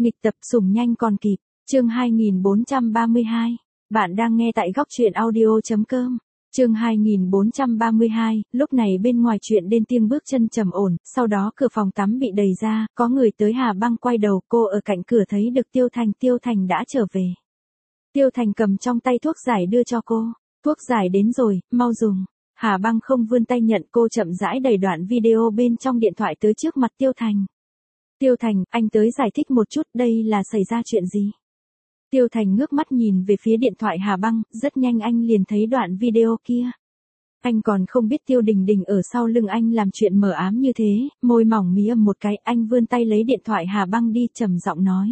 Nghịch tập sủng nhanh còn kịp, chương 2432. Bạn đang nghe tại góc truyện audio.com. Chương 2432, lúc này bên ngoài chuyện đến tiếng bước chân trầm ổn, sau đó cửa phòng tắm bị đẩy ra, có người tới. Hà Băng quay đầu, cô ở cạnh cửa thấy được Tiêu Thành đã trở về. Tiêu Thành cầm trong tay thuốc giải đưa cho cô, thuốc giải đến rồi, mau dùng. Hà Băng không vươn tay nhận, cô chậm rãi đẩy đoạn video bên trong điện thoại tới trước mặt Tiêu Thành. Tiêu Thành, anh tới giải thích một chút, đây là xảy ra chuyện gì? Tiêu Thành ngước mắt nhìn về phía điện thoại Hà Băng, rất nhanh anh liền thấy đoạn video kia. Anh còn không biết Tiêu Đình Đình ở sau lưng anh làm chuyện mờ ám như thế, môi mỏng mí ầm một cái, anh vươn tay lấy điện thoại Hà Băng đi, trầm giọng nói.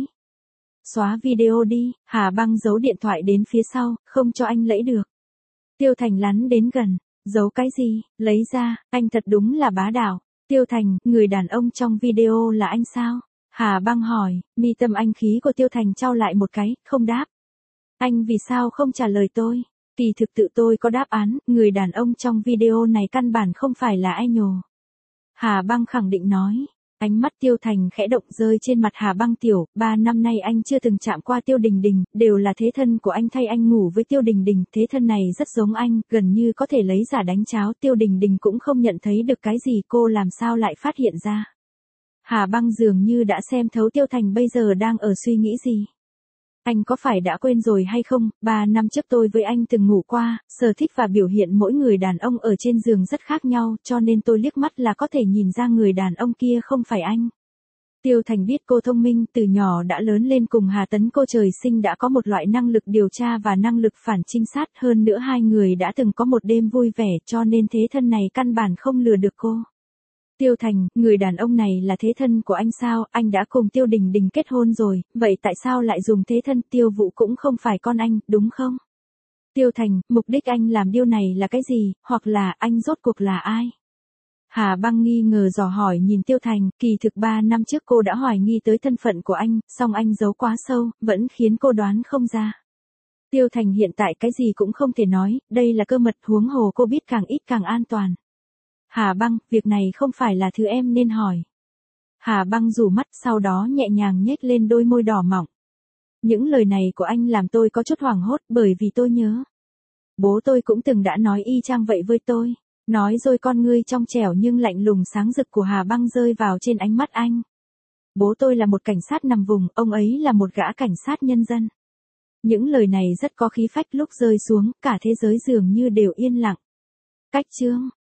Xóa video đi. Hà Băng giấu điện thoại đến phía sau, không cho anh lẫy được. Tiêu Thành lắn đến gần, giấu cái gì, lấy ra, anh thật đúng là bá đạo. Tiêu Thành, người đàn ông trong video là anh sao? Hà Băng hỏi, mi tâm anh khí của Tiêu Thành chau lại một cái, không đáp. Anh vì sao không trả lời tôi? Kỳ thực tự tôi có đáp án, người đàn ông trong video này căn bản không phải là ai nhồ. Hà Băng khẳng định nói. Ánh mắt Tiêu Thành khẽ động rơi trên mặt Hà Băng tiểu, 3 năm nay anh chưa từng chạm qua Tiêu Đình Đình, đều là thế thân của anh thay anh ngủ với Tiêu Đình Đình, thế thân này rất giống anh, gần như có thể lấy giả đánh cháo, Tiêu Đình Đình cũng không nhận thấy được cái gì, cô làm sao lại phát hiện ra. Hà Băng dường như đã xem thấu Tiêu Thành bây giờ đang ở suy nghĩ gì. Anh có phải đã quên rồi hay không, 3 năm trước tôi với anh từng ngủ qua, sở thích và biểu hiện mỗi người đàn ông ở trên giường rất khác nhau, cho nên tôi liếc mắt là có thể nhìn ra người đàn ông kia không phải anh. Tiêu Thành biết cô thông minh, từ nhỏ đã lớn lên cùng Hà Tấn, cô trời sinh đã có một loại năng lực điều tra và năng lực phản trinh sát, hơn nữa hai người đã từng có một đêm vui vẻ, cho nên thế thân này căn bản không lừa được cô. Tiêu Thành, người đàn ông này là thế thân của anh sao? Anh đã cùng Tiêu Đình Đình kết hôn rồi, vậy tại sao lại dùng thế thân? Tiêu Vũ cũng không phải con anh, đúng không? Tiêu Thành, mục đích anh làm điều này là cái gì, hoặc là anh rốt cuộc là ai? Hà Băng nghi ngờ dò hỏi nhìn Tiêu Thành, kỳ thực 3 năm trước cô đã hoài nghi tới thân phận của anh, song anh giấu quá sâu, vẫn khiến cô đoán không ra. Tiêu Thành hiện tại cái gì cũng không thể nói, đây là cơ mật, huống hồ cô biết càng ít càng an toàn. Hà Băng, việc này không phải là thứ em nên hỏi. Hà Băng rủ mắt, sau đó nhẹ nhàng nhếch lên đôi môi đỏ mỏng. Những lời này của anh làm tôi có chút hoảng hốt, bởi vì tôi nhớ. Bố tôi cũng từng đã nói y chang vậy với tôi. Nói rồi con ngươi trong trẻo nhưng lạnh lùng sáng rực của Hà Băng rơi vào trên ánh mắt anh. Bố tôi là một cảnh sát nằm vùng, ông ấy là một gã cảnh sát nhân dân. Những lời này rất có khí phách, lúc rơi xuống, cả thế giới dường như đều yên lặng. Cách chương.